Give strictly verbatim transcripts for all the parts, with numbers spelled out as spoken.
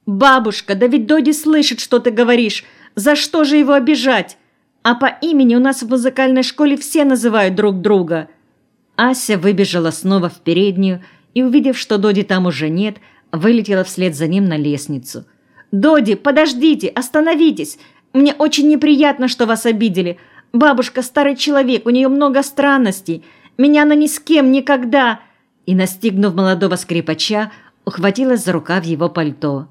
«Бабушка, да ведь Доди слышит, что ты говоришь. За что же его обижать? А по имени у нас в музыкальной школе все называют друг друга». Ася выбежала снова в переднюю и, увидев, что Доди там уже нет, вылетела вслед за ним на лестницу. «Доди, подождите, остановитесь! Мне очень неприятно, что вас обидели. Бабушка старый человек, у нее много странностей. Меня она ни с кем никогда...» И, настигнув молодого скрипача, ухватилась за рукав его пальто.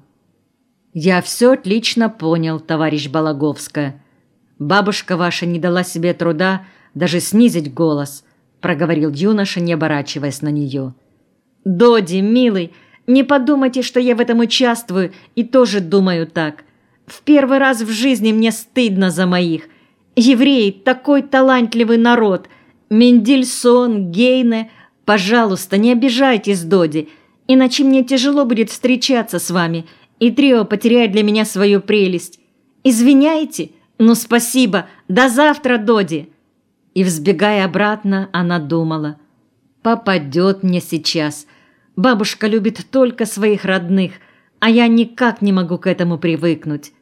«Я все отлично понял, товарищ Балаговская. Бабушка ваша не дала себе труда даже снизить голос», — проговорил юноша, не оборачиваясь на нее. «Доди, милый, не подумайте, что я в этом участвую и тоже думаю так. В первый раз в жизни мне стыдно за моих. Евреи – такой талантливый народ. Мендельсон, Гейне. Пожалуйста, не обижайтесь, Доди, иначе мне тяжело будет встречаться с вами, и трио потеряет для меня свою прелесть. Извиняйте? Ну, спасибо. До завтра, Доди». И, взбегая обратно, она думала: «Попадет мне сейчас. Бабушка любит только своих родных, а я никак не могу к этому привыкнуть».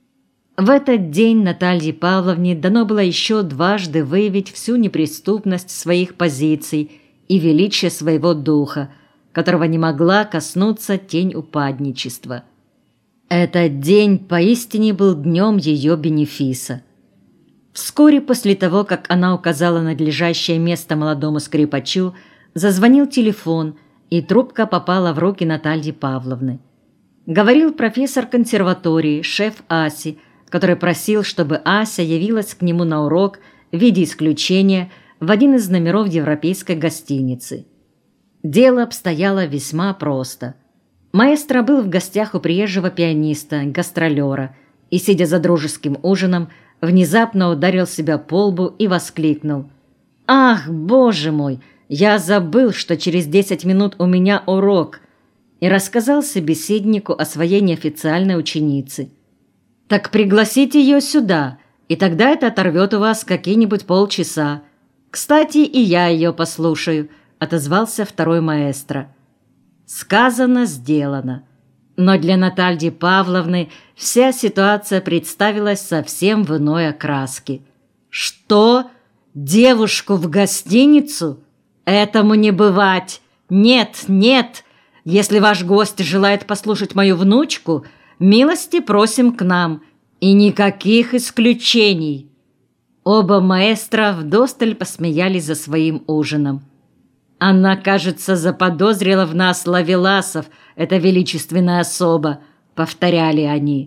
В этот день Наталье Павловне дано было еще дважды выявить всю неприступность своих позиций и величие своего духа, которого не могла коснуться тень упадничества. Этот день поистине был днем ее бенефиса. Вскоре после того, как она указала надлежащее место молодому скрипачу, зазвонил телефон, и трубка попала в руки Натальи Павловны. Говорил профессор консерватории, шеф Аси, который просил, чтобы Ася явилась к нему на урок в виде исключения в один из номеров европейской гостиницы. Дело обстояло весьма просто. Маэстро был в гостях у приезжего пианиста, гастролера, и, сидя за дружеским ужином, внезапно ударил себя по лбу и воскликнул: «Ах, боже мой, я забыл, что через десять минут у меня урок!» и рассказал собеседнику о своей неофициальной ученице. «Так пригласите ее сюда, и тогда это оторвет у вас какие-нибудь полчаса. Кстати, и я ее послушаю», — отозвался второй маэстро. Сказано, сделано. Но для Натальи Павловны вся ситуация представилась совсем в иной окраске. «Что? Девушку в гостиницу? Этому не бывать! Нет, нет! Если ваш гость желает послушать мою внучку, милости просим к нам, и никаких исключений». Оба маэстро вдосталь посмеялись за своим ужином. «Она, кажется, заподозрила в нас ловеласов, эта величественная особа», — повторяли они.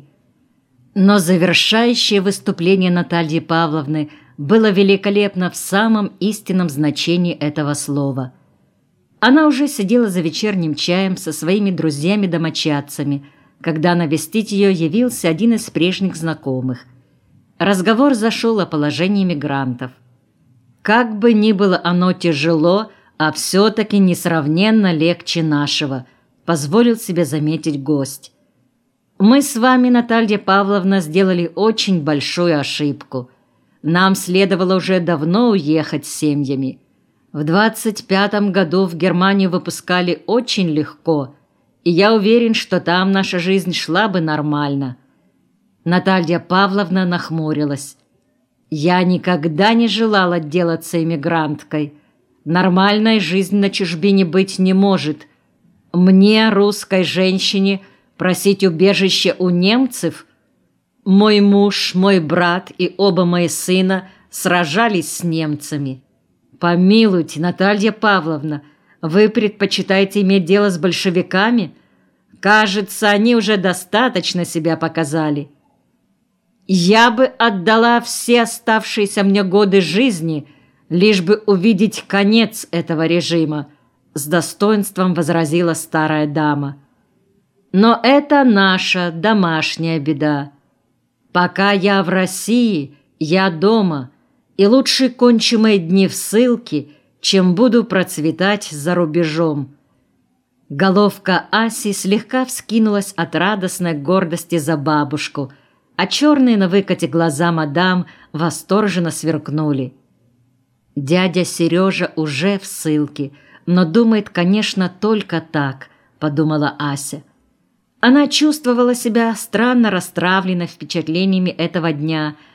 Но завершающее выступление Натальи Павловны было великолепно в самом истинном значении этого слова. Она уже сидела за вечерним чаем со своими друзьями-домочадцами, когда навестить ее явился один из прежних знакомых. Разговор зашел о положении мигрантов. «Как бы ни было оно тяжело, а все-таки несравненно легче нашего», — позволил себе заметить гость. «Мы с вами, Наталья Павловна, сделали очень большую ошибку. Нам следовало уже давно уехать с семьями. В двадцать пятом году в Германию выпускали очень легко, и я уверен, что там наша жизнь шла бы нормально». Наталья Павловна нахмурилась. «Я никогда не желала делаться эмигранткой. Нормальной жизни на чужбине быть не может. Мне, русской женщине, просить убежище у немцев? Мой муж, мой брат и оба мои сына сражались с немцами. Помилуйте, Наталья Павловна, вы предпочитаете иметь дело с большевиками? Кажется, они уже достаточно себя показали. Я бы отдала все оставшиеся мне годы жизни, лишь бы увидеть конец этого режима», — с достоинством возразила старая дама. «Но это наша домашняя беда. Пока я в России, я дома, и лучше кончу мои дни в ссылке, чем буду процветать за рубежом». Головка Аси слегка вскинулась от радостной гордости за бабушку, а черные на выкате глаза мадам восторженно сверкнули. «Дядя Сережа уже в ссылке, но думает, конечно, только так», — подумала Ася. Она чувствовала себя странно расстравленной впечатлениями этого дня,